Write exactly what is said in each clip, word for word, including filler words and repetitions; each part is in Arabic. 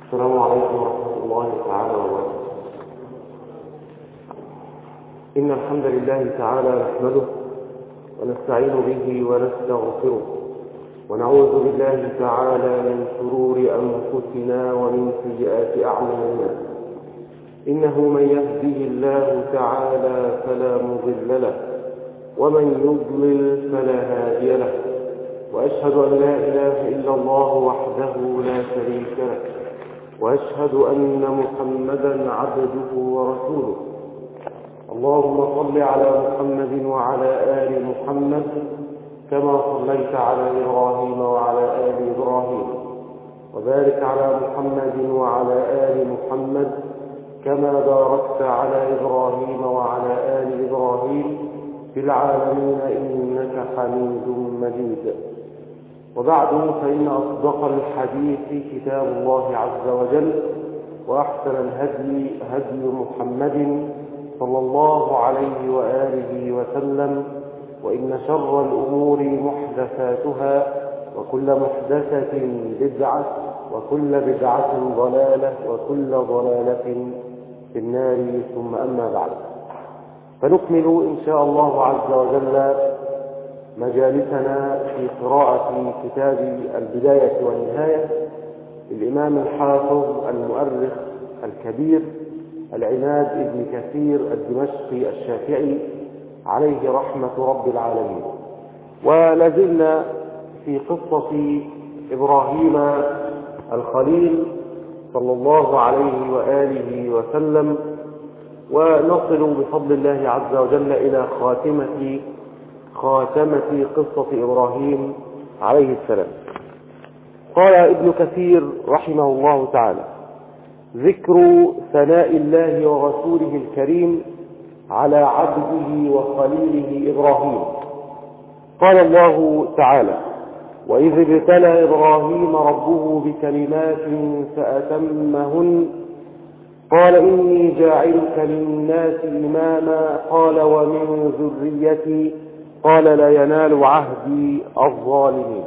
السلام عليكم ورحمة الله تعالى وبركاته. إن الحمد لله تعالى نحمده ونستعين به ونستغفره، ونعوذ بالله تعالى من شرور أنفسنا ومن سيئات أعمالنا. إنه من يهده الله تعالى فلا مضل له، ومن يضلل فلا هادي له، وأشهد أن لا إله إلا الله وحده لا شريك له، وأشهد أن محمدا عبده ورسوله. اللهم صل على محمد وعلى آل محمد كما صليت على إبراهيم وعلى آل إبراهيم، وبارك على محمد وعلى آل محمد كما باركت على إبراهيم وعلى آل إبراهيم في العالمين إنك حميد مجيد. وبعد، فإن أصدق الحديث كتاب الله عز وجل، وأحسن الهدي هدي محمد صلى الله عليه وآله وسلم، وإن شر الأمور محدثاتها، وكل محدثة بدعة، وكل بدعة ضلالة، وكل ضلالة في النار. ثم أما بعد، فنكمل إن شاء الله عز وجل مجالسنا في قراءة كتاب البداية والنهاية للإمام الحافظ المؤرخ الكبير العماد ابن كثير الدمشقي الشافعي عليه رحمة رب العالمين. ولازلنا في قصة إبراهيم الخليل صلى الله عليه وآله وسلم، ونصل بفضل الله عز وجل إلى خاتمة خاتمة قصة إبراهيم عليه السلام. قال ابن كثير رحمه الله تعالى: ذكر ثناء الله ورسوله الكريم على عبده وخليله إبراهيم. قال الله تعالى: وإذ ابتلى إبراهيم ربه بكلمات فأتمهن قال إني جاعلك للناس إماما قال ومن ذريتي قال لا ينال عهدي الظالمين.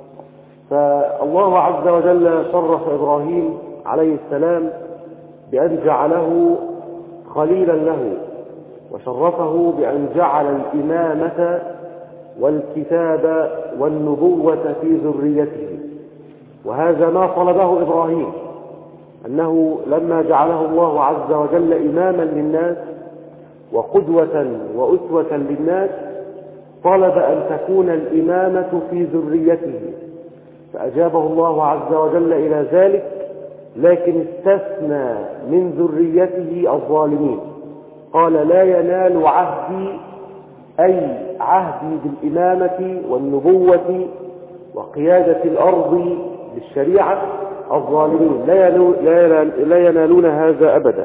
فالله عز وجل شرف إبراهيم عليه السلام بأن جعله خليلا له، وشرفه بأن جعل الإمامة والكتاب والنبوة في ذريته. وهذا ما طلبه إبراهيم، أنه لما جعله الله عز وجل إماما للناس وقدوة وأسوة للناس، طلب أن تكون الإمامة في ذريته، فأجابه الله عز وجل إلى ذلك، لكن استثنى من ذريته الظالمين. قال لا ينال عهدي، أي عهدي بالإمامة والنبوة وقيادة الأرض بالشريعة، الظالمين لا ينالون هذا أبدا.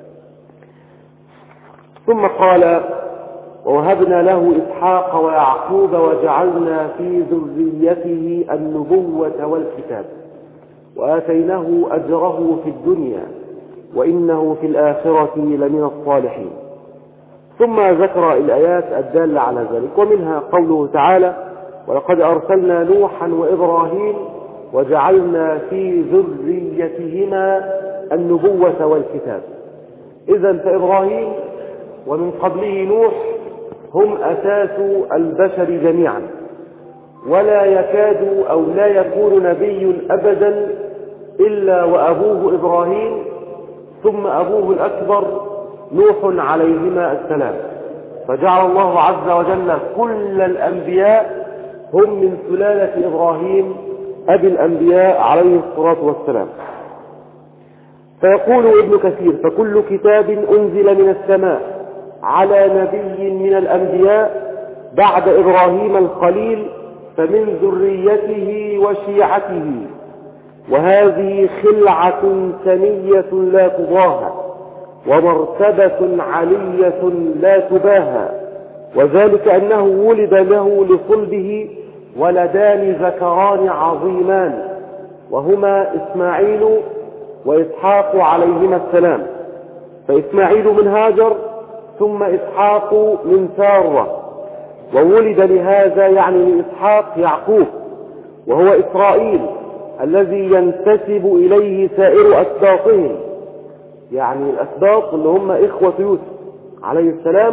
ثم قال: ووهبنا له إسحاق ويعقوب وجعلنا في ذريته النبوة والكتاب وآتيناه أجره في الدنيا وإنه في الآخرة لمن الصالحين. ثم ذكر الآيات الدالة على ذلك، ومنها قوله تعالى: ولقد أرسلنا نوحا وإبراهيم وجعلنا في ذريتهما النبوة والكتاب. إذن فإبراهيم ومن قبله نوح هم أساس البشر جميعا، ولا يكاد أو لا يكون نبي أبدا إلا وأبوه إبراهيم، ثم أبوه الأكبر نوح عليهما السلام. فجعل الله عز وجل كل الأنبياء هم من سلالة إبراهيم أبي الأنبياء عليه الصلاة والسلام. فيقول ابن كثير: فكل كتاب أنزل من السماء على نبي من الأنبياء بعد إبراهيم الخليل فمن ذريته وشيعته، وهذه خلعة ثنية لا تضاهى، ومرتبة علية لا تباهى، وذلك أنه ولد له لصلبه ولدان ذكران عظيمان، وهما إسماعيل وإسحاق عليهما السلام. فإسماعيل من هاجر، ثم إسحاق من سارة، وولد لهذا يعني لإسحاق يعقوب وهو إسرائيل، الذي ينتسب إليه سائر أسباطهم، يعني الأسباط اللي هم إخوة يوسف عليه السلام،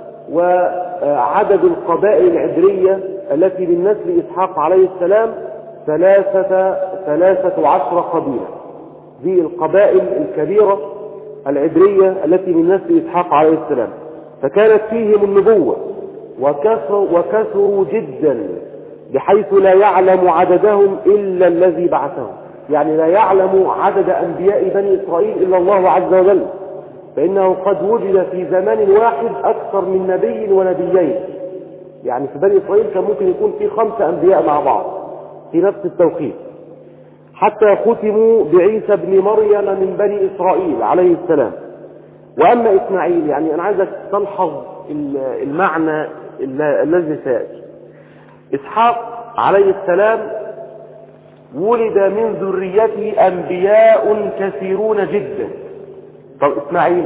وعدد القبائل العبرية التي من نسل إسحاق عليه السلام ثلاثة ثلاثة عشر قبيلة. دي القبائل الكبيرة العبرية التي من نسل إسحاق عليه السلام، فكانت فيهم النبوة وكثروا, وكثروا جدا بحيث لا يعلم عددهم إلا الذي بعثهم، يعني لا يعلم عدد أنبياء بني إسرائيل إلا الله عز وجل، فإنه قد وجد في زمان واحد أكثر من نبي ونبيين. يعني في بني إسرائيل كان ممكن يكون في خمسة أنبياء مع بعض في نفس التوقيت، حتى ختموا بعيسى بن مريم من بني إسرائيل عليه السلام. وأما إسماعيل، يعني أنا عايزك تلحظ المعنى الذي سيأتي. إسحاق عليه السلام ولد من ذريته أنبياء كثيرون جدا. طب إسماعيل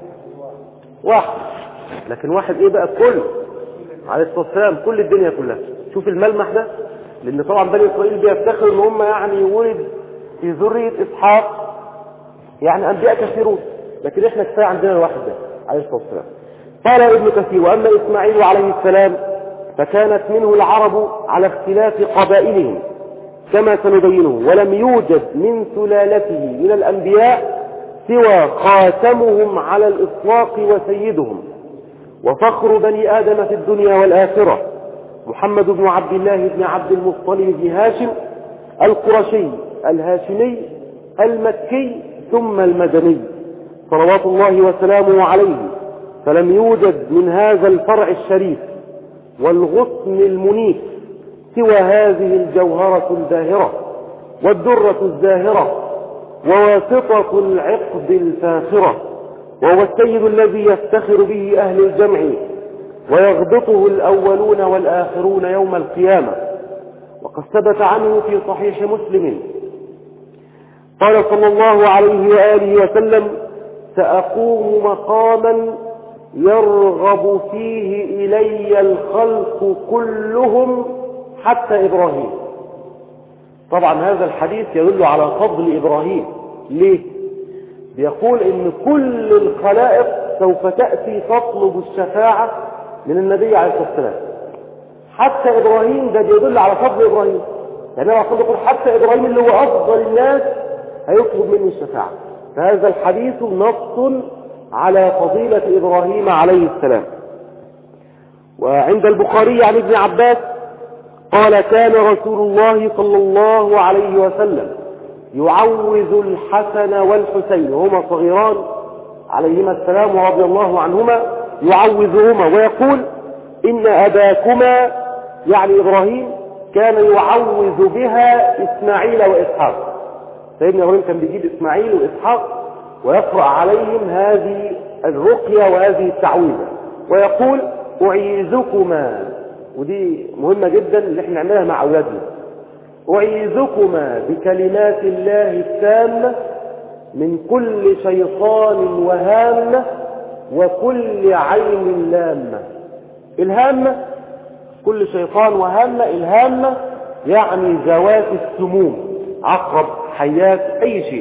واحد، لكن واحد إيه بقى؟ كل عليه الصلاة والسلام، كل الدنيا كلها. شوف الملمح ده، لأن طبعا بني إسرائيل بيفتخروا إن هم يعني ولد في ذرية إسحاق يعني أنبياء كثيرون، لكن إحنا كفاية عندنا الواحد ده عليه الصلاة والسلام. قال ابن كثير: وأما إسماعيل عليه السلام فكانت منه العرب على اختلاف قبائلهم كما سنبينه، ولم يوجد من سلالته من الأنبياء سوى خاتمهم على الإطلاق وسيدهم وفخر بني آدم في الدنيا والآخرة، محمد بن عبد الله بن عبد المطلب بن هاشم القرشي الهاشمي المكي ثم المدني صلوات الله وسلامه عليه. فلم يوجد من هذا الفرع الشريف والغصن المنيف سوى هذه الجوهرة الباهرة والدرة الزاهرة وواسطة العقد الفاخرة، وهو السيد الذي يفتخر به أهل الجمع ويغبطه الأولون والآخرون يوم القيامة. وقد ثبت عنه في صحيح مسلم قال صلى الله عليه وآله وسلم: سأقوم مقاما يرغب فيه إلي الخلق كلهم حتى إبراهيم. طبعا هذا الحديث يدل على فضل إبراهيم. ليه؟ بيقول إن كل الخلائق سوف تأتي تطلب الشفاعة من النبي عليه الصلاة والسلام، حتى إبراهيم. ده بيدل على فضل إبراهيم، يعني أنا أقول حتى إبراهيم اللي هو أفضل الناس هيطلب منه الشفاعة. فهذا الحديث نص على فضيلة إبراهيم عليه السلام. وعند البخاري عن ابن عباس قال: كان رسول الله صلى الله عليه وسلم يعوذ الحسن والحسين وهما صغيران عليهما السلام ورضي الله عنهما، يعوذهما ويقول: إن أباكما يعني إبراهيم كان يعوذ بها إسماعيل وإسحاق. سيدنا إبراهيم كان بيجيب إسماعيل وإسحاق ويقرأ عليهم هذه الرقية وهذه التعويذة ويقول: أعيذكما، ودي مهمة جدا اللي احنا نعملها مع أولادنا، أعيذكما بكلمات الله التامة من كل شيطان وهامة وكل عين لامة. الهامة كل شيطان وهامة، الهامة يعني ذوات السموم، عقرب، حيات، أي شيء.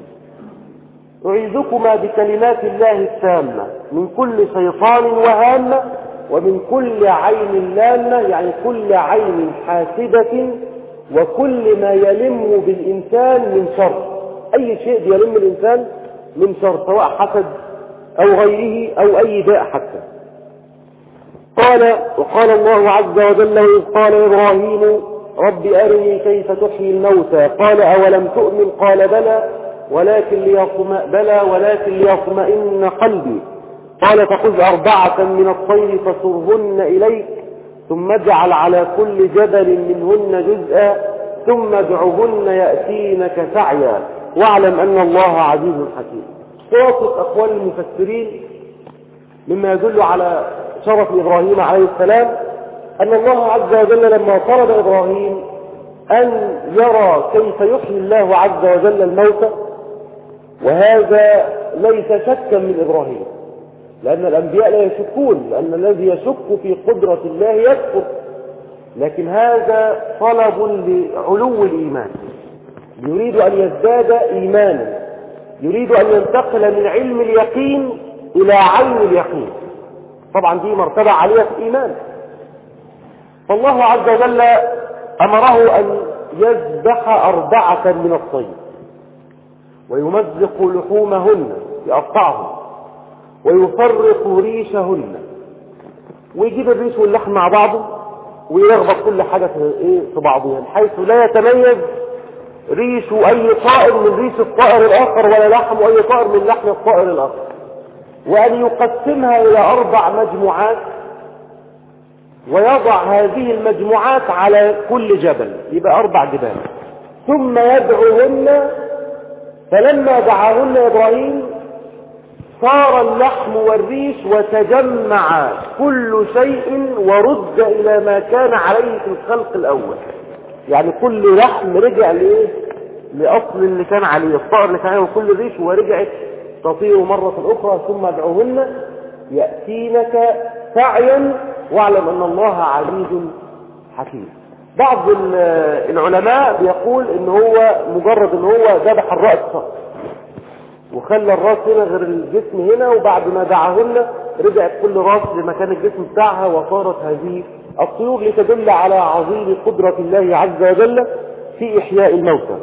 أعيذكما بكلمات الله التامة من كل شيطان وهامة ومن كل عين لامة، يعني كل عين حاسدة وكل ما يلم بالإنسان من شر. أي شيء يلم الإنسان من شر، سواء حسد أو غيره أو أي داء حتى. قال: وقال الله عز وجل: إذ قال إبراهيم رب أرني كيف تحيي الموتى قال: أولم تؤمن قال: بلى ولكن ليطمئن بلى ولكن ليطمئن قلبي قال: فخذ أربعة من الطير فصرهن إليك ثم اجعل على كل جبل منهن جزءا ثم ادعهن يأتينك سعيا واعلم أن الله عزيز حكيم. خلاصة أقوال المفسرين مما يدل على شرف إبراهيم عليه السلام أن الله عز وجل لما طلب إبراهيم أن يرى كيف يحيي الله عز وجل الموتى، وهذا ليس شكا من إبراهيم، لأن الأنبياء لا يشكون، لأن الذي يشك في قدرة الله يكفر، لكن هذا طلب لعلو الإيمان. يريد أن يزداد إيمانا، يريد أن ينتقل من علم اليقين إلى عين اليقين. طبعا دي مرتبة عالية في الإيمان. فالله عز وجل أمره أن يذبح أربعة من الطير ويمزق لحومهن يقطعهم ويفرق ريشهن، ويجيب الريش واللحم مع بعضه ويلخبط كل حاجة في بعضها بحيث لا يتميز ريش أي طائر من ريش الطائر الآخر ولا لحم أي طائر من لحم الطائر الآخر، وأن يقسمها إلى أربع مجموعات ويضع هذه المجموعات على كل جبل، يبقى أربع جبال، ثم يدعوهن. فلما دعاهن إبراهيم صار اللحم والريش وتجمع كل شيء ورد إلى ما كان عليه في الخلق الأول. يعني كل لحم رجع لإيه؟ لأصل اللي كان عليه، الطائر اللي كان عليه وكل ريش، ورجعت تطير مرة أخرى. ثم ادعوهن يأتينك سعيا واعلم أن الله عزيز حكيم. بعض العلماء بيقول إن هو مجرد إن هو ذبح الرأس فقط وخلى الراس هنا غير الجسم هنا، وبعد ما دعاهن رجعت كل راس لمكان الجسم بتاعها وصارت هذه الطيور، لتدل على عظيم قدرة الله عز وجل في إحياء الموتى.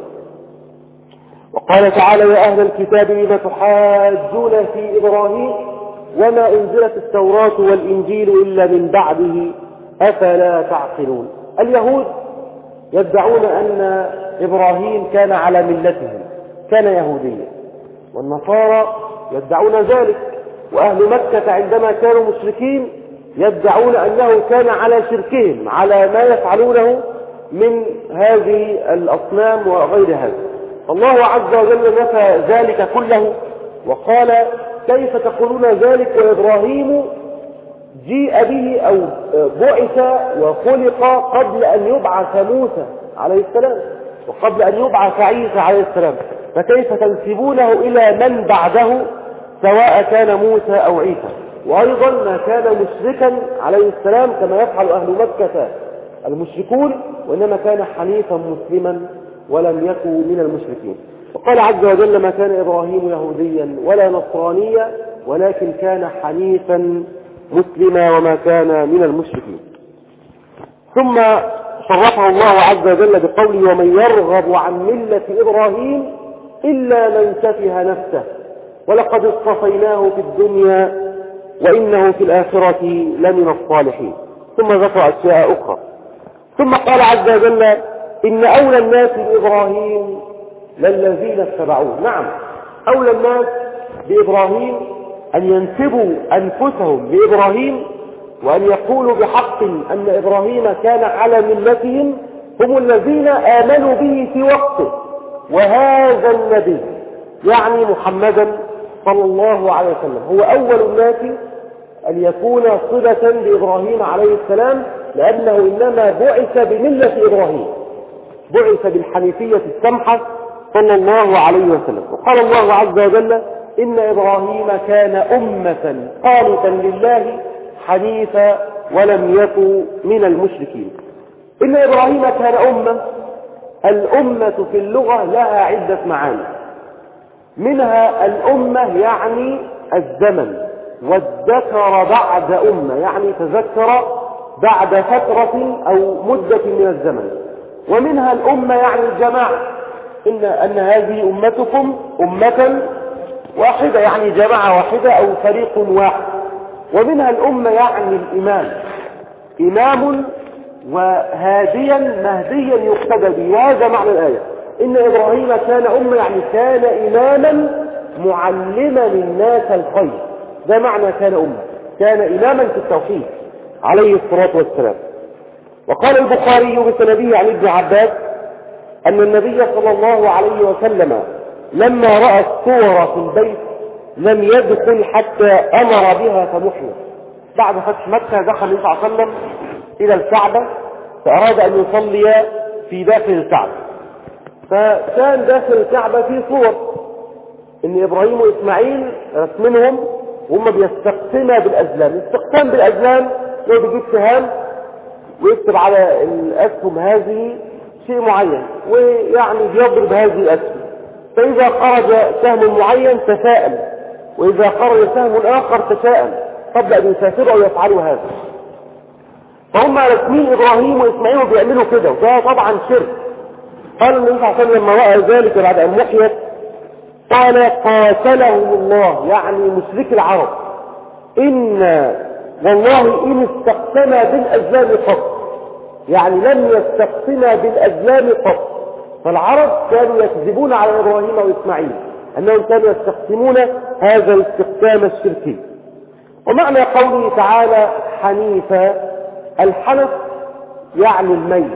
وقال تعالى: يا أهل الكتاب لم تحاجون في إبراهيم وما أنزلت التوراة والإنجيل إلا من بعده أفلا تعقلون. اليهود يدعون أن إبراهيم كان على ملتهم، كان يهوديا، والنصارى يدعون ذلك، وأهل مكة عندما كانوا مشركين يدعون أنه كان على شركهم، على ما يفعلونه من هذه الأصنام وغير هذا. الله عز وجل نفى ذلك كله وقال: كيف تقولون ذلك وإبراهيم جيء به أو بعث وخلق قبل أن يبعث موسى عليه السلام وقبل أن يبعث عيسى عليه السلام، فكيف تنسبونه إلى من بعده سواء كان موسى أو عيسى؟ وأيضا ما كان مشركا عليه السلام كما يفعل أهل مكة المشركون، وإنما كان حنيفا مسلما ولم يكن من المشركين. وقال عز وجل: ما كان إبراهيم يهوديا ولا نصرانيا ولكن كان حنيفا مسلما وما كان من المشركين. ثم شرفه الله عز وجل بقوله: ومن يرغب عن ملة إبراهيم إلا من سفه نفسه ولقد اصطفيناه في الدنيا وإنه في الآخرة لمن الصالحين. ثم ذكر أشياء أخرى. ثم قال عز وجل: إن أولى الناس بإبراهيم للذين اتبعوه. نعم، أولى الناس بإبراهيم أن ينسبوا أنفسهم لإبراهيم وأن يقولوا بحق أن إبراهيم كان على ملتهم هم الذين آمنوا به في وقته، وهذا النبي يعني محمدا صلى الله عليه وسلم هو أول الناس أن يكون صلة بإبراهيم عليه السلام، لأنه إنما بعث بملة إبراهيم، بعث بالحنيفية السمحة صلى الله عليه وسلم. وقال الله عز وجل: إن إبراهيم كان أمة قانتا لله حنيفا ولم يكن من المشركين. إن إبراهيم كان أمة. الأمة في اللغة لها عدة معاني، منها الأمة يعني الزمن، والذكر بعد أمة يعني تذكر بعد فترة أو مدة من الزمن، ومنها الأمة يعني الجماعة، إن, أن هذه أمتكم أمة واحدة يعني جماعة واحدة أو فريق واحد. ومنها الأمة يعني الإمام، إمام وهاديا مهديا يقتدى به، وهذا معنى الآية: إن إبراهيم كان أمة يعني كان إماما معلما الناس الخير. ده معنى كان أمة، كان إماما في التوحيد عليه الصلاة والسلام. وقال البخاري بسنده عن ابن عباس أن النبي صلى الله عليه وسلم لما رأى الصور في البيت لم يدخل حتى أمر بها فمحيت. بعد فتح مكة دخل النبي صلى الله عليه وسلم إلى الكعبة فأراد أن يصلي في داخل الكعبة، فكان داخل الكعبة في صور إن إبراهيم وإسماعيل رسمنهم وهم بيستقسما بالأزلام. الاستقسام بالأزلام هو بيجيب سهام ويكتب على الأسهم هذه شيء معين ويعني بيضرب هذه الأسهم، فإذا خرج سهم معين تفاءل، وإذا خرج سهم آخر تشاءم، قبل أن يسافروا أو يفعلوا هذا. فهم رسمين إبراهيم وإسماعيل بيعملوا كده، وده طبعا شرك. قال النبي صلى الله عليه وسلم لما رأى ذلك بعد أن محيت قال قاتلهم الله، يعني مشرك العرب، إن والله إن استقسما بالأزلام قط، يعني لم يستقسما بالأزلام قط. فالعرب كانوا يكذبون على إبراهيم وإسماعيل أنهم كانوا يستقسمون هذا الاستقسام الشركي. ومعنى قوله تعالى حنيفا، الحنف يعني الميل،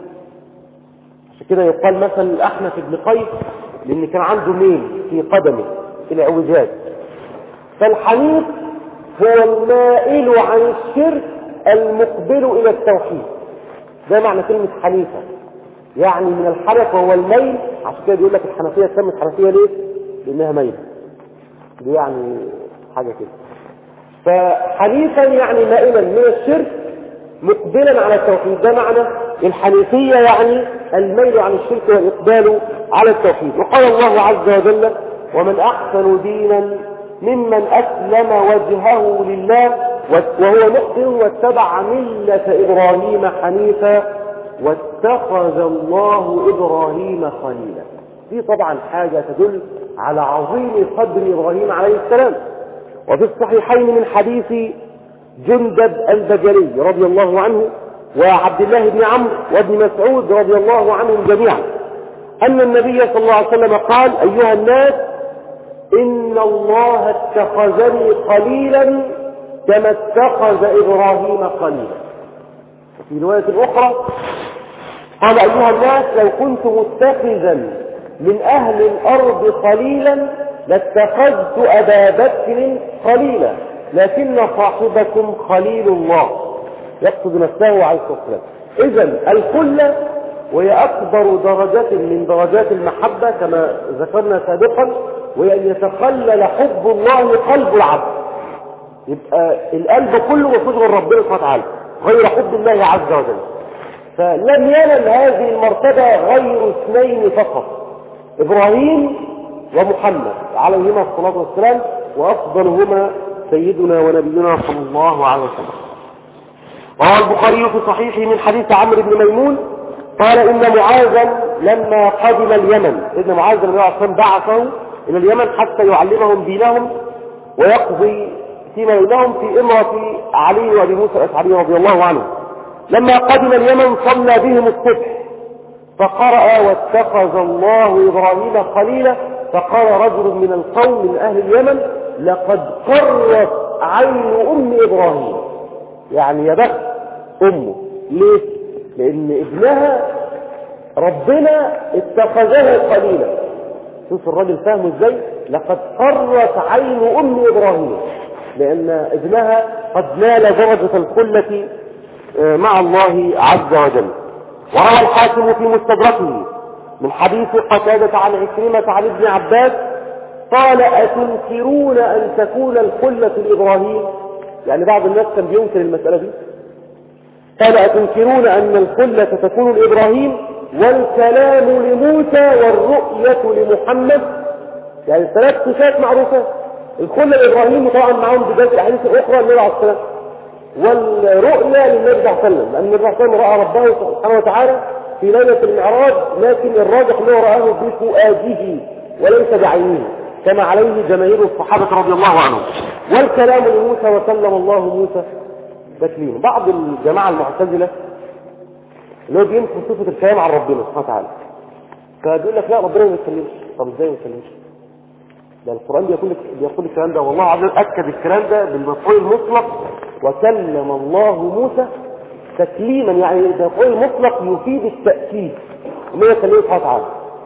عشان كده يقال مثلا الأحنف بن قيس لأن كان عنده ميل في قدمه إلى اعوجاج. فالحنيف هو المائل عن الشرك المقبل إلى التوحيد، ده معنى كلمة حنيفة، يعني من الحنف وهو الميل. عشان كده بيقول لك الحنفية سمت حنفية ليه؟ لأنها ميل، دي يعني حاجة كده. فحنيفا يعني مائلا من الشرك مقبلا على التوحيد، ده معنى الحنيفية، يعني الميل عن الشرك والإقبال على التوحيد. وقال الله عز وجل ومن أحسن دينا ممن أسلم وجهه لله وهو محسن واتبع ملة إبراهيم حنيفا واتخذ الله إبراهيم خليلا. دي طبعا حاجة تدل على عظيم قدر إبراهيم عليه السلام. وفي الصحيحين من حديث جندب البجلي رضي الله عنه وعبد الله بن عمرو وابن مسعود رضي الله عنهم جميعا أن النبي صلى الله عليه وسلم قال أيها الناس إن الله اتخذني خليلا كما اتخذ إبراهيم خليلا. وفي رواية أخرى قال أيها الناس لو كنت متخذا من أهل الأرض خليلا لاتخذت أبا بكر خليلا لكن صاحبكم خليل الله، يقصد نفسه عليه الصلاة والسلام. إذن الخلة وهي أكبر درجات من درجات المحبة كما ذكرنا سابقا، وهي أن يتخلل حب الله قلب العبد، يبقى القلب كله مشغول ربنا سبحانه وتعالى غير حب الله عز وجل. فلم ينل هذه المرتبة غير اثنين فقط، إبراهيم ومحمد عليهما الصلاة والسلام، وأفضلهما سيدنا ونبينا صلى الله عليه وسلم. روى البخاري في صحيحه من حديث عمرو بن ميمون قال إن معاذا لما قدم اليمن، إن معاذ النبي عليه الصلاة والسلام بعثه إلى اليمن حتى يعلمهم دينهم ويقضي فيما بينهم في إمرة علي وأبي موسى الأشعري رضي الله عنه. لما قدم اليمن صلى بهم الصبح فقرأ واتخذ الله إبراهيم خليلا، فقال رجل من القوم من أهل اليمن لقد قرت عين أم إبراهيم، يعني يا بخت أمه. ليه؟ لأن ابنها ربنا اتخذه خليلا. شوف الراجل فاهمه ازاي؟ لقد قرت عين أم إبراهيم، لأن ابنها قد نال درجة الخلة مع الله عز وجل. وروى الحاكم في مستدركه من حديث قتادة عن عكرمة عن ابن عباس قال أتنكرون أن تكون الخلة لإبراهيم؟ يعني بعض الناس كان بينكر المسألة دي. قال أتنكرون أن الخلة تكون لإبراهيم والكلام لموسى والرؤية لمحمد؟ يعني ثلاث صفات معروفات، الخلة لإبراهيم طبعا معهم بداية الأحاديث الأخرى النبي عليه السلام، والرؤية للنبي صلى الله عليه وسلم لأن النبي صلى الله عليه وسلم رأى ربه سبحانه وتعالى في ليلة المعراج، لكن الراجح أنه رآه بفؤاده وليس بعينه كما عليه جماهير الصحابة رضي الله عنهم. والكلام لموسى وكلم الله موسى تكليما. بعض الجماعة المعتزلة اللي هو بينكر صفة الكلام عن ربنا سبحانه وتعالى، فبيقول لك لا ربنا ما يتكلمش. طب ازاي ما يتكلمش؟ ده القرآن بيقول لك بيقول الكلام ده، والله عز وجل أكد الكلام ده بالمفعول المطلق وكلم الله موسى تكليما، يعني المفعول المطلق يفيد التأكيد وما يكلمه سبحانه وتعالى.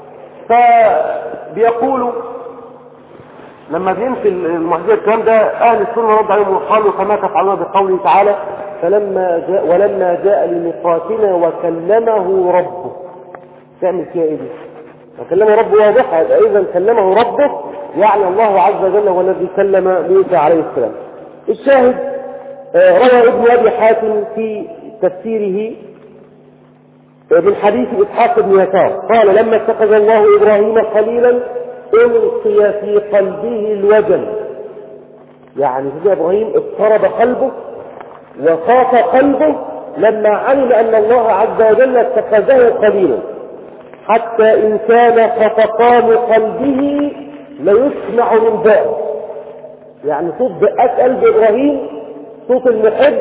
فبيقولوا لما بينفي المعجزة الكلام ده أهل السنة رد عليهم وقالوا كما تفعلون بقوله تعالى فلما جاء ولما جاء لميقاتنا وكلمه ربه. تعمل فيها ايه دي؟ وكلمه ربه واضحة، إذا كلمه ربه يعني الله عز وجل هو الذي كلم موسى عليه السلام. الشاهد روى ابن أبي حاتم في تفسيره من حديث إسحاق بن يسار قال لما اتخذ الله إبراهيم خليلا ألقي في قلبه الوجل، يعني سيدنا إبراهيم اضطرب قلبه وخاف قلبه لما علم أن الله عز وجل اتخذه خليلا، حتى إن كان خفقان قلبه ليسمع من بعد. يعني صوت دقات قلب إبراهيم، صوت المحب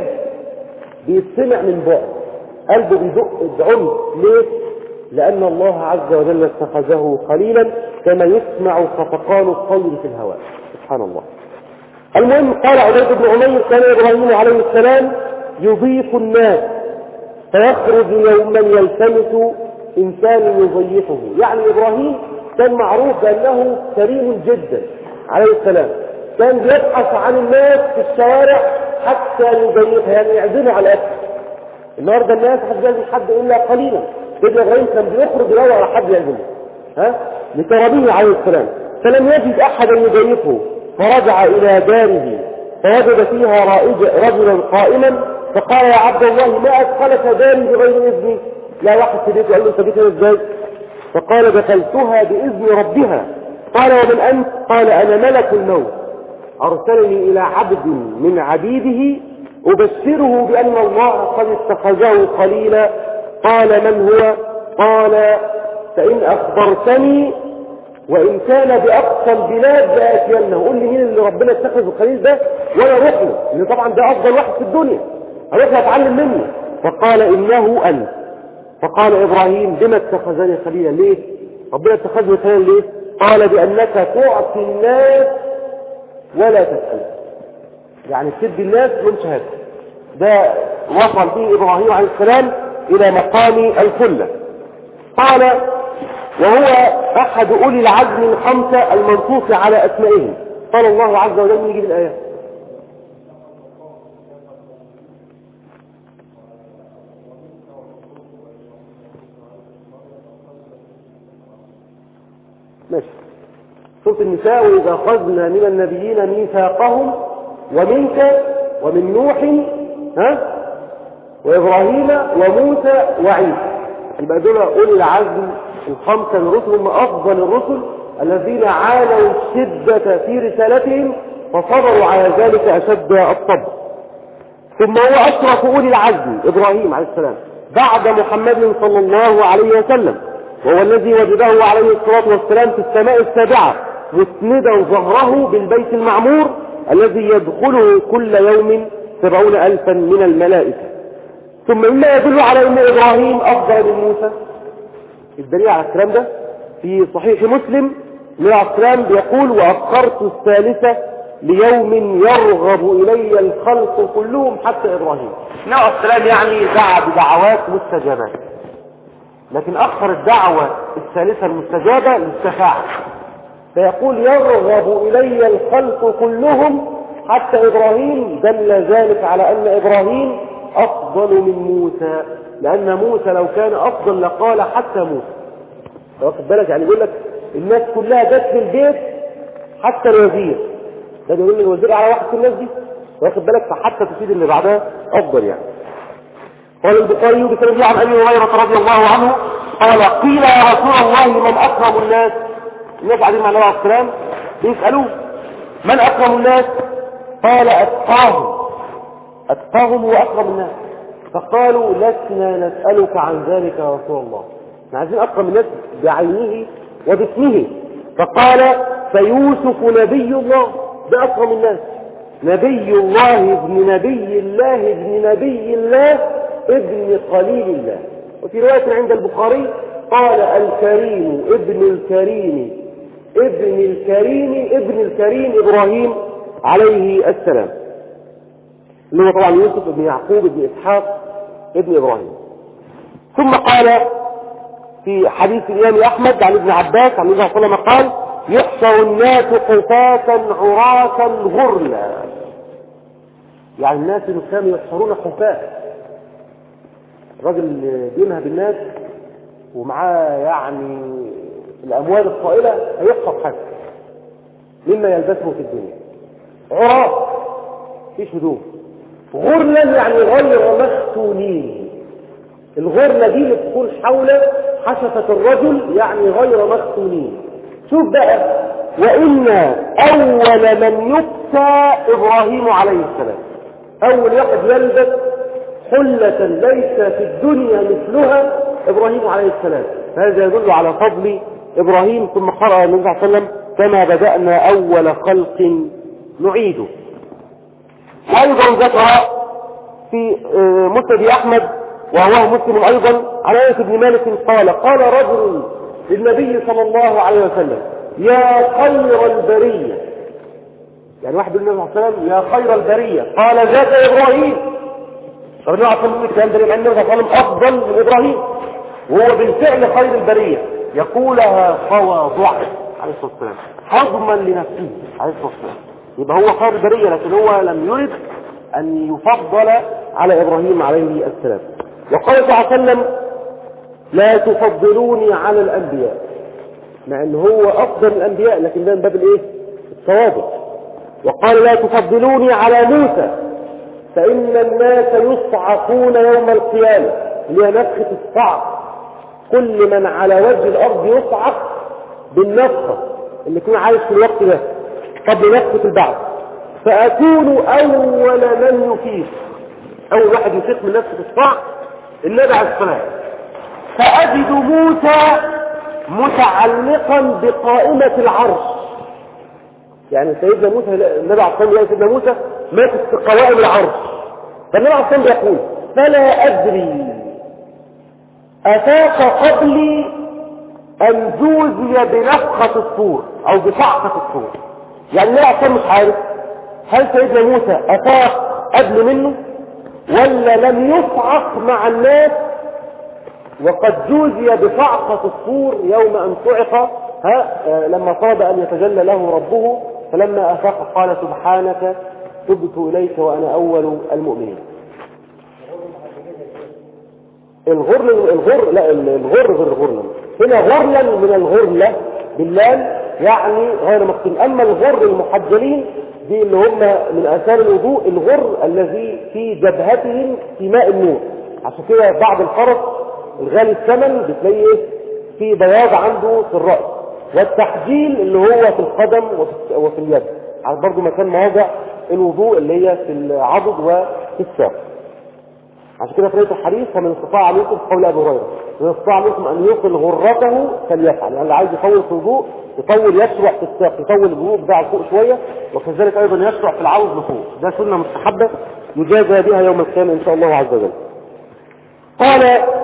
بيسمع من بعد، قلبه بيدق بعمق. ليه؟ لأن الله عز وجل اتخذه خليلا كما يسمع خفقان الطير في الهواء. سبحان الله. المهم قال عبيد بن عمير كان إبراهيم عليه السلام يضيف الناس فيخرج يوما يلتمس إنسان يضيفه. يعني إبراهيم كان معروف بأنه كريم جدا عليه السلام، كان بيبحث عن الناس في الشوارع حتى يضيفها، يعني يعزمه على الأكل. النهارده الناس هتجازي حد إلا قليلا، سيدنا إبراهيم كان بيخرج يدور على حد يعزمه ها لكرمه عليه السلام، فلم يجد أحدا يضيفه، فرجع إلى داره فوجد فيها رجلا قائما فقال يا عبد الله ما أدخلك داري بغير إذني؟ لا واحد في بيته قال له انت جيت هنا ازاي؟ فقال دخلتها بإذن ربها. قال ومن أنت؟ قال أنا ملك الموت أرسلني إلى عبد من عبيده أبشره بأن الله قد اتخذه خليلا. قال من هو؟ قال فإن أخبرتني وإن كان بأقصى البلاد لآتينه. قول لي مين اللي ربنا اتخذه خليل ده وأنا أروح له، لأن طبعا ده أفضل واحد في الدنيا، أروح له أتعلم منه. فقال إنه أنت. فقال إبراهيم بما اتخذني خليلا؟ ليه ربنا اتخذني خليلا ليه؟ قال بأنك تعطي الناس ولا تسأل، يعني تدي الناس من شهادة. ده وصل به إبراهيم عليه السلام إلى مقام الخلة. قال وهو أحد أولي العزم الخمسة المنصوص على أسمائهم. قال الله عز وجل من يجيب الآيات ماشي. سورة النساء وإذا أخذنا من النبيين ميثاقهم ومنك ومن نوح ها وإبراهيم وموسى وعيسى. يبقى دول أولي العزم الخمسة الرسل، هم أفضل الرسل الذين عانوا الشدة في رسالتهم فصبروا على ذلك أشد الصبر. ثم هو أشرف أولي العزم إبراهيم عليه السلام بعد محمد صلى الله عليه وسلم، وهو الذي وجده عليه الصلاة والسلام في السماء السابعة مسندا ظهره بالبيت المعمور الذي يدخله كل يوم سبعون ألفا من الملائكة. ثم مما يدل على أن إبراهيم أفضل من موسى، الدليل على الكلام ده في صحيح مسلم النبي عليه السلام بيقول وأخرت الثالثة ليوم يرغب إلي الخلق كلهم حتى إبراهيم. النبي عليه السلام يعني دعا بدعوات مستجابات، لكن أخر الدعوة الثالثة المستجابة للشفاعة، فيقول يرغب إلي الخلق كلهم حتى إبراهيم. دل ذلك على أن إبراهيم أفضل من موسى، لأن موسى لو كان أفضل لقال حتى موسى. واخد بالك؟ يعني يقول لك الناس كلها جت في البيت حتى الوزير، ده بيقول لي الوزير على واحد في الناس دي، واخد بالك؟ فحتى تفيد اللي بعدها أفضل يعني. قال البخاري بسند عن أبي هريرة رضي الله عنه قال قيل يا رسول الله من أكرم الناس؟ الناس قاعدين مع النبي عليه السلام بيسألوه من أكرم الناس؟ قال أتقاهم. أتقاهم هو أكرم الناس. فقالوا لسنا نسألك عن ذلك يا رسول الله، احنا عايزين أكرم الناس بعينه وباسمه. فقال فيوسف نبي الله، ده أكرم الناس، نبي الله ابن نبي الله ابن نبي الله ابن خليل الله. وفي رواية عند البخاري قال الكريم ابن الكريم ابن الكريم ابن الكريم إبراهيم عليه السلام، اللي هو طبعا يوسف ابن يعقوب ابن إسحاق ابن إبراهيم. ثم قال في حديث الإمام أحمد عن ابن عباس عن النبي صلى الله عليه وسلم قال يحشر الناس حفاة عراة غرلا، يعني الناس اللي كانوا يحشرون حفاة، الراجل بينهب الناس ومعاه يعني الأموال الطائلة هيحفظ حاجة مما يلبسه في الدنيا، عراة فيش هدوم، غرلا يعني غير مختونين، الغرلة دي اللي تكون حول حشفة الرجل يعني غير مختونين. شوف بقى، وإن أول من يكسى إبراهيم عليه السلام، أول واحد يلبس حلة ليس في الدنيا مثلها إبراهيم عليه السلام. هذا يدل على فضل إبراهيم. ثم قرأ النبي صلى الله عليه وسلم كما بدأنا أول خلق نعيده. أيضا ذكر في مسند أحمد وهو مسلم أيضا عن أنس بن مالك قال قال رجل للنبي صلى الله عليه وسلم يا خير البرية، يعني واحد من النبي صلى الله عليه وسلم يا خير البرية، قال ذاك إبراهيم. ربنا عصم من الكلام ده لأن النبي صلى الله عليه وسلم أفضل من إبراهيم، وهو بالفعل خير البرية، يقولها تواضعا عليه الصلاة والسلام حظما لنفسه عليه الصلاة والسلام. يبقى هو خير البرية، لكن هو لم يرد أن يفضل على إبراهيم عليه السلام. وقال صلى الله عليه وسلم لا تفضلوني على الأنبياء، مع أنه هو أفضل الأنبياء، لكن ده من باب الإيه؟ التواضع. وقال لا تفضلوني على موسى فإن الناس يصعقون يوم القيامة، اللي هي نفخة الصعق. كل من على وجه الأرض يصعق بالنفخة اللي يكون عايش في الوقت ده قبل نفخة البعث، فأكون أول من يفيق، أول واحد يفيق من نفخة الصعق النبي عليه الصلاة. فأجد موسى متعلقا بقائمة العرش، يعني سيدنا موسى النبي عليه الصلاة سيدنا موسى ماسك في قوائم العرش. فالنبي عليه الصلاة يقول فلا أدري أفاق قبلي أن جوزي بنفخة الصور أو بصعقة الصور. يعني النبي عليه الصلاة مش عارف هل سيدنا موسى أفاق قبل منه ولا لم يصعق مع الناس وقد جوزي بصعقة الصور يوم أن صعق ها لما طاب أن يتجلى له ربه، فلما أفاق قال سبحانك تبت إليك وأنا أول المؤمنين. الغر الغر لا الغر غير غرلا، هنا غرلا من الغرلة باللام يعني غير مقتول. أما الغر المحجلين دي اللي هم من آثار الوضوء الغر الذي في جبهتهم في ماء النور. عشان كده بعض الفرس الغالي الثمن بتلاقيه في بياض عنده في الرأس، والتحجيل اللي هو في القدم وفي اليد، على برضه مكان مواضع الوضوء اللي هي في العضد وفي الساق. عشان كده في آية الحديث فمن استطاع منكم قول أبي هريرة من استطاع منكم أن يوصل غرته فليفعل، يعني اللي عايز يطول في الوضوء يطول يشرع في الساق، يطول الوضوء بتاعه فوق شوية، وكذلك أيضا يشرع في العوض لفوق. ده سنة مستحبة يجازى بها يوم القيامة إن شاء الله عز وجل. قال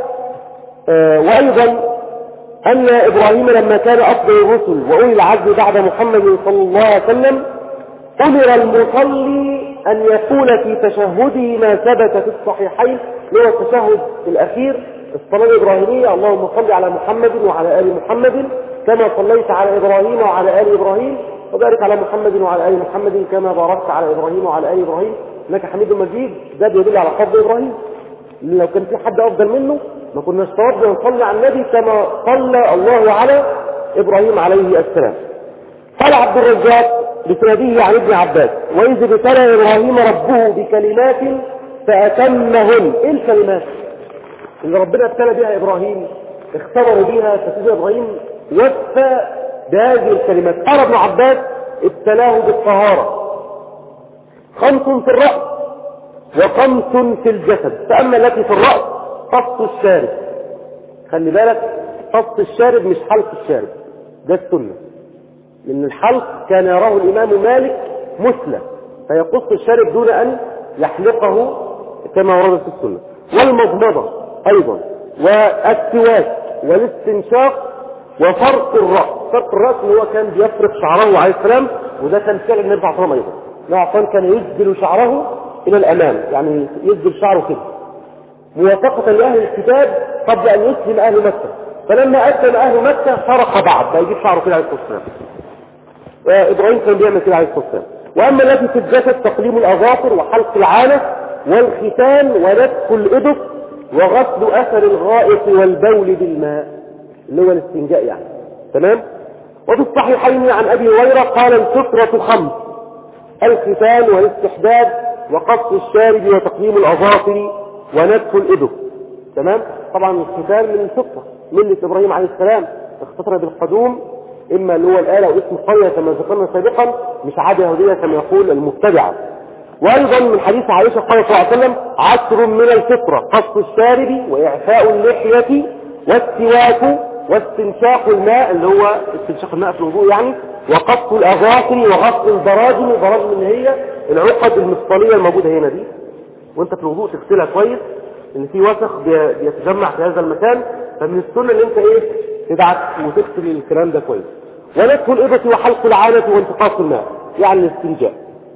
آه وأيضا أن إبراهيم لما كان أفضل الرسل وأولي العزم بعد محمد صلى الله عليه وسلم أمر المصلي أن يقول في تشهده ما ثبت في الصحيحين، هو التشهد الأخير الصلاة الإبراهيمية اللهم صل على محمد وعلى آل محمد كما صليت على إبراهيم وعلى آل إبراهيم وبارك على محمد وعلى آل محمد كما باركت على إبراهيم وعلى آل إبراهيم إنك حميد مجيد. ده بيدل على فضل إبراهيم، لو كان في حد أفضل منه ما كناش توضى نصلي على النبي كما صلى الله على إبراهيم عليه السلام. قال عبد الرزاق بسنده عن ابن عباس وإذ ابتلى إبراهيم ربه بكلمات فأتمهن. إيه الكلمات اللي ربنا ابتلى بها إبراهيم اختبروا بها فسيدنا إبراهيم وفى بهذه الكلمات؟ قال ابن عباس ابتلاه بالطهارة، خمس في الرأس وخمس في الجسد، فأما التي في الرأس قص الشارب. خلي بالك قص الشارب مش حلق الشارب، ده السنة، لأن الحلق كان يراه الإمام مالك مثلى فيقص الشارب دون أن يحلقه كما ورد في السنة. والمضمضة أيضا والسواك والاستنشاق وفرق الرأس. فرق الرأس اللي هو كان بيفرق شعره عليه السلام، وده كان فعل النبي صلى الله عليه وسلم أيضا. النبي صلى الله عليه وسلم كان يسدل شعره إلى الأمام، يعني يسدل شعره كده موافقة لأهل الكتاب قبل أن يسلم أهل مكة، فلما أسلم أهل مكة فرق بعض بقى يجيب شعره كده عليه الصلاة والسلام. وإبراهيم كان بيعمل كده عليه الصلاة والسلام. وأما التي في الجسد تقليم الأظافر وحلق العانة والختان ونتف الإبط وغسل أثر الغائط والبول بالماء اللي هو الاستنجاء يعني. تمام. وفي الصحيحين عن أبي هريرة قال الفطرة خمس: الختان والاستحداد وقص الشارب وتقليم الأظافر ونتف الإبط. تمام. طبعا الختان من الفطرة، ملة إبراهيم عليه السلام اختصر بالقدوم، إما اللي هو الآلة واسم قرية كما ذكرنا سابقا، مش عادة يهودية كما يقول المبتدعة. وأيضا من حديث عائشة قال صلى الله عليه وسلم: عشر من الفطرة قص الشارب وإعفاء اللحية والسواك واستنشاق الماء، اللي هو استنشاق الماء في الوضوء يعني، وقص الأظافر وغسل البراجم. البراجم اللي هي العقد المفصلية الموجودة هنا دي، وانت في الوضوء تغسلها كويس، ان في وسخ بيتجمع في هذا المكان، فمن السنة ان انت ايه تدعك وتغسل الكلام ده كويس. ونتف الإبط وحلق العانة وانتقاص الماء يعني الاستنجاء.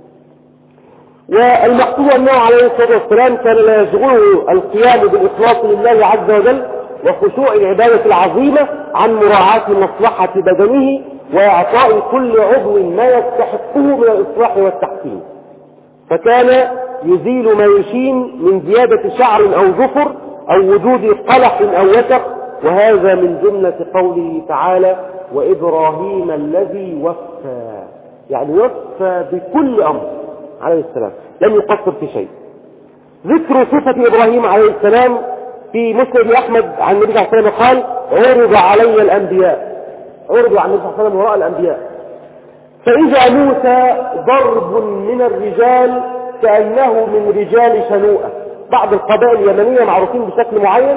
والمقصود أنه عليه الصلاة والسلام كان لا يشغله القيام بالإخلاص لله عز وجل وخشوع العبادة العظيمة عن مراعاة مصلحة بدنه وإعطاء كل عضو ما يستحقه من الإصلاح والتحسين، فكان يزيل ما يشين من زيادة شعر أو ظفر أو وجود قلح أو وسخ، وهذا من جملة قوله تعالى: وإبراهيم الذي وفى، يعني وفى بكل أمر عليه السلام، لم يقصر في شيء. ذكر صفة إبراهيم عليه السلام في مسند أحمد عن النبي صلى الله عليه وسلم قال: عرض علي الأنبياء، عرض عن النبي صلى الله عليه وسلم وراء الأنبياء، فإذا موسى ضرب من الرجال كأنه من رجال شنوءة. بعض القبائل اليمنية معروفين بشكل معين،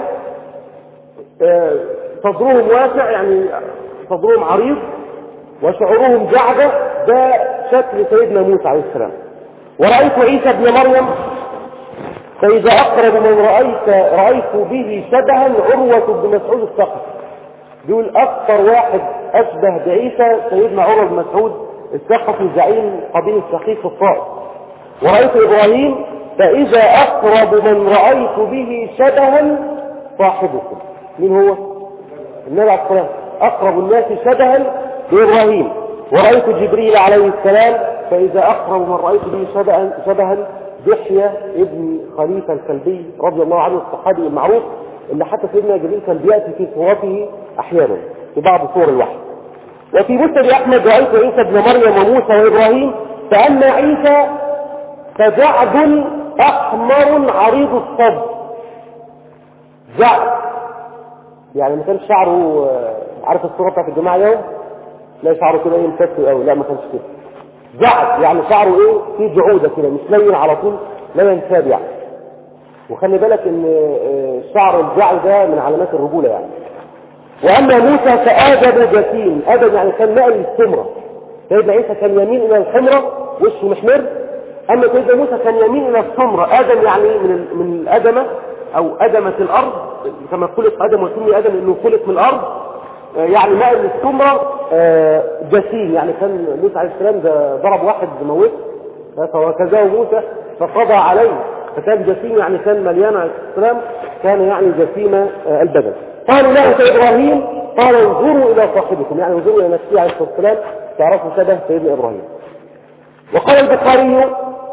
صدرهم واسع يعني صدرهم عريض وشعورهم جعدة، ده شكل سيدنا موسى عليه السلام. ورأيت عيسى بن مريم فإذا أقرب من رأيت رأيت به شبها عروة بن مسعود الثقفي، بيقول أكثر واحد أشبه بعيسى سيدنا عروة بن مسعود الثقفي زعيم قبيلة ثقيف في الطائف. ورأيت إبراهيم فإذا أقرب من رأيت به شبها صاحبكم. مين هو؟ النبي عليه الصلاة والسلام أقرب الناس شبها بإبراهيم. ورأيت جبريل عليه السلام فإذا أقرب من رأيت به شبها, شبها دحية ابن خليفة الكلبي رضي الله عنه الصحابي المعروف، اللي حتى سيدنا جبريل كان بيأتي في صورته أحيانا في بعض صور الوحي. وفي مسند أحمد رأيت عيسى بن مريم وموسى وإبراهيم، فأما عيسى فجعد أحمر عريض الصب. جعد يعني ما كانش شعره، عارف الصورة بتاعت الجماعة اليوم؟ لا شعره كده ايه مكتل قوي، لا ما كانش كده. جعد يعني شعره ايه في جعودة كده، مش لين على طول، لا ينساب يعني. وخلي بالك ان شعر الجعد ده من علامات الرجولة يعني. واما موسى فآدب جسيم، آدب يعني كان مائل للسمرة. سيدنا عيسى كان يمين الى الحمرة وشه محمر، اما سيدنا موسى كان يمين الى السمرة. آدم يعني من من الأدمة او أدمة الارض، كما خلق آدم وسمي آدم انه خلق من الارض، يعني مائل للسمرة. جسيم يعني كان موسى عليه السلام ده ضرب واحد موت فوكزاه موسى فقضى عليه، فكان جسيم يعني كان مليان عليه السلام، كان يعني جسيم البدن. قالوا له إبراهيم، قال انظروا إلى صاحبكم، يعني انظروا إلى نفسه عليه الصلاة والسلام تعرفوا شبه سيدنا إبراهيم. وقال البخاري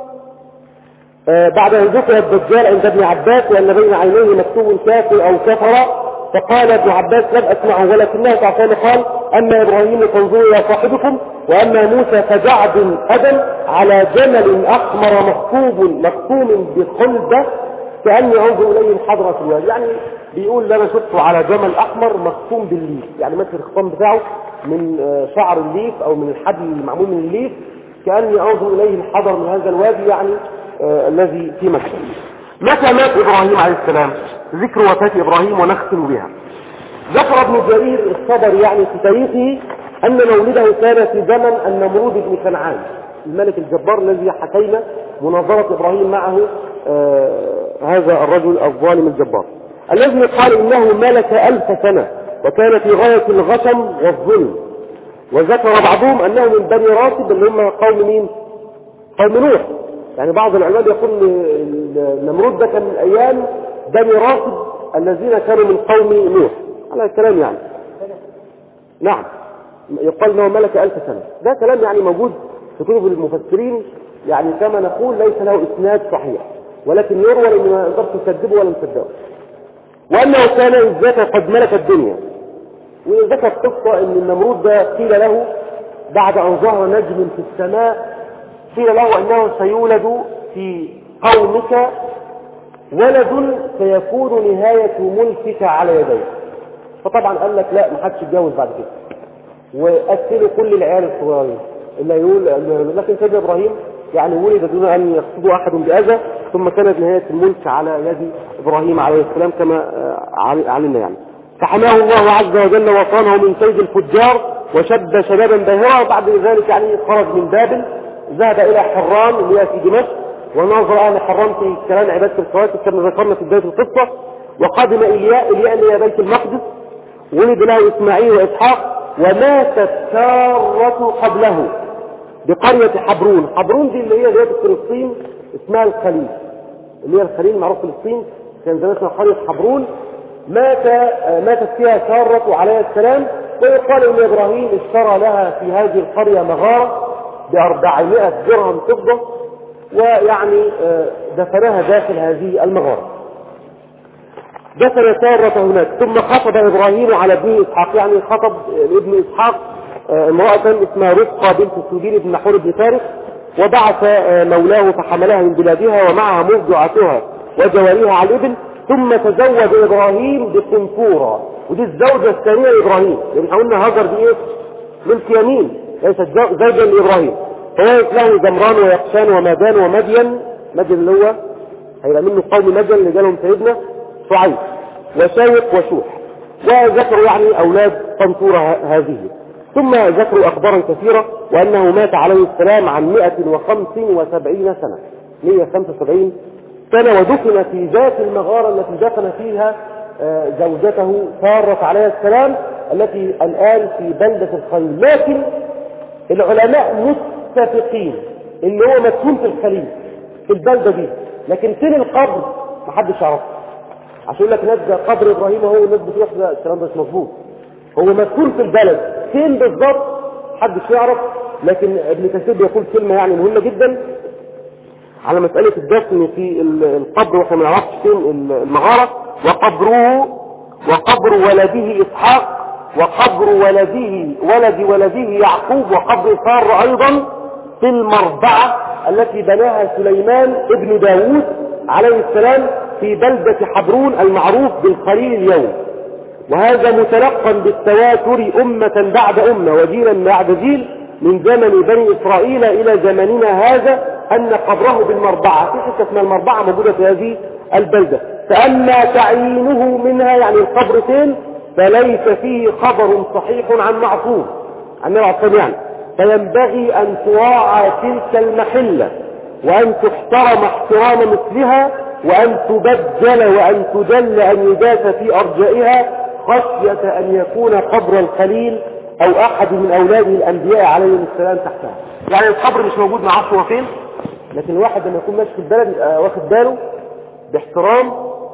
بعد أن ذكر الدجال عند ابن عباس وأن بين عينيه مكتوب كافر أو كفر، فقال ابن عباس لم أسمعه، ولكنه تعالى قال: أما إبراهيم فانظروا إلى صاحبكم، وأما موسى فجعد أدم على جمل أحمر مخطوب مختوم بخلدة كأني أنظر إليه الحضرة في الوادي. يعني بيقول أنا شفته على جمل أحمر مختوم بالليف، يعني مثل الخطام بتاعه من شعر الليف أو من الحبل المعمول من الليف، كأني أنظر إليه الحضر من هذا الوادي يعني آه الذي في مكة. متى مات إبراهيم عليه السلام؟ ذكر وفاة إبراهيم ونختم بها. ذكر ابن جرير الصبري يعني في تاريخه أن مولده كان في زمن النمرود بن كنعان الملك الجبار الذي حكينا مناظرة إبراهيم معه آه هذا الرجل الظالم الجبار الذي قال إنه ملك ألف سنة وكان في غاية الغشم والظلم. وذكر بعضهم أنه من بني راسب اللي هم قوم مين؟ قوم نوح. يعني بعض العلماء يقول النمرود ده كان من أيام بني راسب الذين كانوا من قوم نوح على الكلام يعني. نعم يقال انه ملك ألف سنة، ده كلام يعني موجود في كتب المفسرين، يعني كما نقول ليس له إسناد صحيح، ولكن يروى ان ما نقدرش نكذبه ولا نصدقه. وانه كان إذ ذاك قد ملك الدنيا. وذكر قصة ان النمرود ده قيل له بعد ان ظهر نجم في السماء، قيل له انه سيولد في قومك ولد سيكون نهاية ملكك على يديك. فطبعا قال لك لا، ما حدش يتجوز بعد كده، وقتلوا كل العيال الصغيرين اللي يقول. لكن سيدنا ابراهيم يعني ولد دون ان يقصده احد باذى، ثم كانت نهايه الملك على يد ابراهيم عليه السلام كما علمنا يعني. فحماه الله عز وجل وصانه من كيد الفجار وشد شبابا باهرا. وبعد ذلك يعني خرج من بابل، ذهب الى حران اللي هي في دمشق، ونظر اهل حران في كلام عباده الكواكب كما ذكرنا في بدايه القصه. وقدم الياء الياء اللي هي بيت المقدس، ولد له اسماعيل واسحاق، وماتت سارة قبله بقرية حبرون. حبرون دي اللي هي دلوقتي في فلسطين اسمها الخليل، اللي هي الخليل معروف فلسطين، كان زمان اسمها قرية حبرون. مات ماتت فيها سارة عليه السلام، ويقال ان ابراهيم اشترى لها في هذه القرية مغارة بأربعمائة درهم فضة، ويعني دفنها داخل هذه المغارة. دفن سارة هناك، ثم خطب ابراهيم على ابنه اسحاق، يعني خطب ابن اسحاق امرأة اسمها رفقة بنت سجين بن نحور بن فارس، وبعث مولاه فحملها من بلادها ومعها مرضعتها وجواريها على الابل. ثم تزوج ابراهيم بقنطورة، ودي الزوجة الثانية لابراهيم، لان احنا قلنا هاجر دي ايه؟ ملك يمين، ليست زوجا لابراهيم. فوارث له جمران ويقشان ومدان ومدين، مدين اللي هو هيبقى منه قوم مدين اللي جالهم سيدنا شعيب، وشايق وشوح، وذكروا يعني اولاد قنطورة هذه. ثم ذكروا اخبارا كثيرة، وانه مات عليه السلام عن مئة وخمس وسبعين سنة، مئة وخمسة وسبعين سنة، ودفن في ذات المغارة التي دفن فيها زوجته سارة عليه السلام، التي الآن في بلدة الخليل. لكن العلماء متفقين ان هو مدفون في الخليل في البلدة دي، لكن فين القبر محدش يعرفه. عشان يقول لك ناس ده قبر ابراهيم اهو، الناس بتروح، ده الكلام ده مش مظبوط. هو مدفون في البلد، فين بالظبط محدش يعرف. لكن ابن كثير بيقول كلمة يعني مهمة جدا على مسألة الدفن في القبر، واحنا ما نعرفش فين المغارة. وقبره وقبر ولده اسحاق، وقبر ولده ولد ولده يعقوب، وقبر سارة ايضا في المربعة التي بناها سليمان ابن داود عليه السلام في بلدة حبرون المعروف بالخليل اليوم. وهذا متلقا بالتواتر أمة بعد أمة وجيلا بعد جيل من زمن بني إسرائيل إلى زمننا هذا، أن قبره بالمربعة، في حتة اسمها المربعة موجودة في هذه البلدة. فأما تعيينه منها يعني القبرتين فليس فيه خبر صحيح عن معصوم عن معصوم يعني، فينبغي أن تراعى تلك المحلة، وأن تحترم احترام مثلها، وأن تبجل وأن تجل أن يداس في أرجائها، خشية أن يكون قبر الخليل أو أحد من أولاده الأنبياء عليهم السلام تحتها. يعني القبر مش موجود مع عشوة فين، لكن الواحد لما يكون ماشي في البلد واخد باله باحترام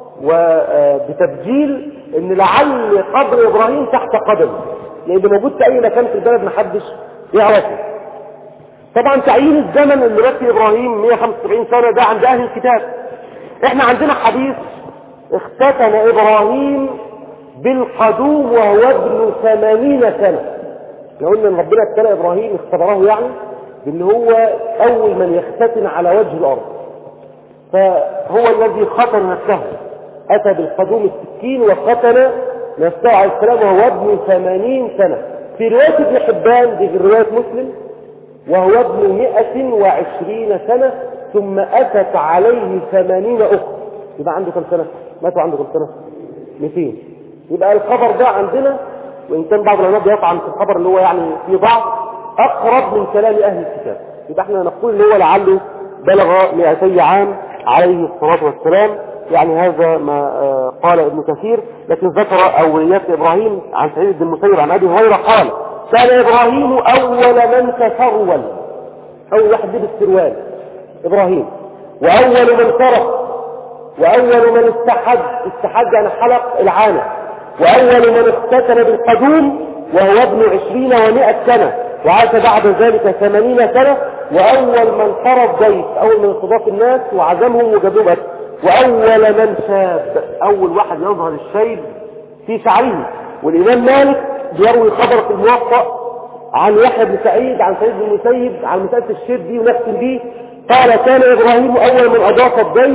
وبتبجيل ان لعل قبر ابراهيم تحت قدمه، لان موجود في اي مكان في البلد محدش يعرفه. طبعا تعيين الزمن اللي بكي ابراهيم مئة وخمسة وسبعين سنة ده عند اهل الكتاب. احنا عندنا حديث اختتن ابراهيم بالقدوم وهو ابن ثمانين سنة. لو قلنا ان ربنا ابتلى ابراهيم اختبره يعني بان هو اول من يختتن على وجه الارض، فهو الذي ختن نفسه، اتى بالقدوم السكين وختن نفسه عليه السلام وهو ابن ثمانين سنة. في رواية ابن حبان دي في رواية مسلم وهو ابن مئة وعشرين سنة، ثم اتت عليه ثمانين اخت، يبقى عنده كم سنة؟ ماتوا عنده كم سنة؟ مئتين. يبقى الخبر ده عندنا، وإن كان بعض العلماء بيطعن في الخبر اللي هو يعني في بعض أقرب من كلام أهل الكتاب، يبقى احنا نقول ان هو لعله بلغ مئتي عام عليه الصلاة والسلام. يعني هذا ما قال ابن كثير. لكن ذكر أوليات إبراهيم عن سعيد بن المسيب عن أبي هريرة قال: كان إبراهيم أول من تسرول، أول واحد لبس سروال إبراهيم، وأول من سرق، وأول من استحج، استحج يعني حلق العانة، وأول من اختتن بالقدوم وهو ابن عشرين ومائة سنة، وعاش بعد ذلك ثمانين سنة، وأول من فرض ضيف، أول من استضاف الناس وعزمهم وجابوهم أكل، وأول من شاب، أول واحد يظهر الشيب في شعره. والإمام مالك بيروي خبر في الموطأ عن يحيى بن سعيد عن سعيد بن المسيب عن مسألة الشيب دي ونختم بيه، قال: كان إبراهيم أول من أضاف الضيف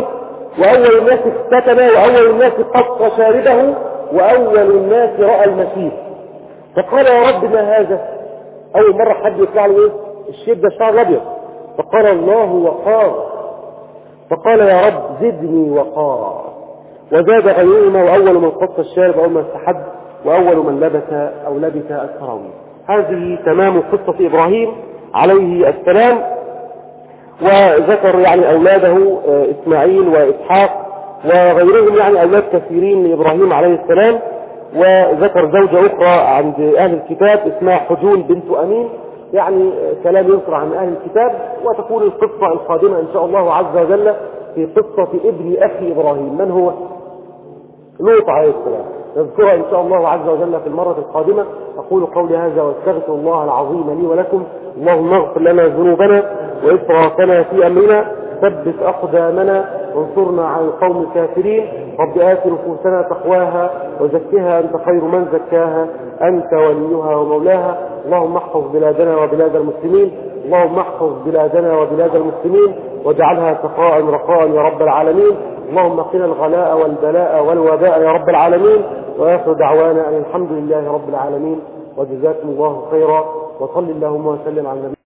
وأول الناس اختتم، وأول الناس قص شاربه، وأول الناس رأى المسيح. فقال يا رب ما هذا؟ أول مرة حد يطلع له إيه؟ الشيب ده الشعر الأبيض. فقال الله وقار. فقال يا رب زدني وقارا. وزاد غيرهما، وأول من قص الشارب أول من استحب، وأول من لبس أو لبس السراويل. هذه تمام قصة إبراهيم عليه السلام. وذكر يعني أولاده إسماعيل وإسحاق وغيرهم، يعني أولاد كثيرين لإبراهيم عليه السلام. وذكر زوجة أخرى عند أهل الكتاب اسمها حجول بنت أمين، يعني كلام يذكر عن أهل الكتاب. وتكون القصة القادمة إن شاء الله عز وجل في قصة ابن أخي إبراهيم، من هو؟ لوط عليه السلام. نذكرها إن شاء الله عز وجل في المرة القادمة. أقول قولي هذا واستغفر الله العظيم لي ولكم. اللهم اغفر لنا ذنوبنا وإسرافنا في أمرنا، ثبت أقدامنا وانصرنا على القوم الكافرين. رب آت نفوسنا تقواها وزكها أنت خير من زكاها، أنت وليها ومولاها. اللهم احفظ بلادنا وبلاد المسلمين، اللهم احفظ بلادنا وبلاد المسلمين واجعلها سخاء رخاء يا رب العالمين. اللهم قنا الغلاء والبلاء والوباء يا رب العالمين. وآخر دعوانا أن الحمد لله رب العالمين، وجزاكم الله خيرا، وصل اللهم وسلم على النبي.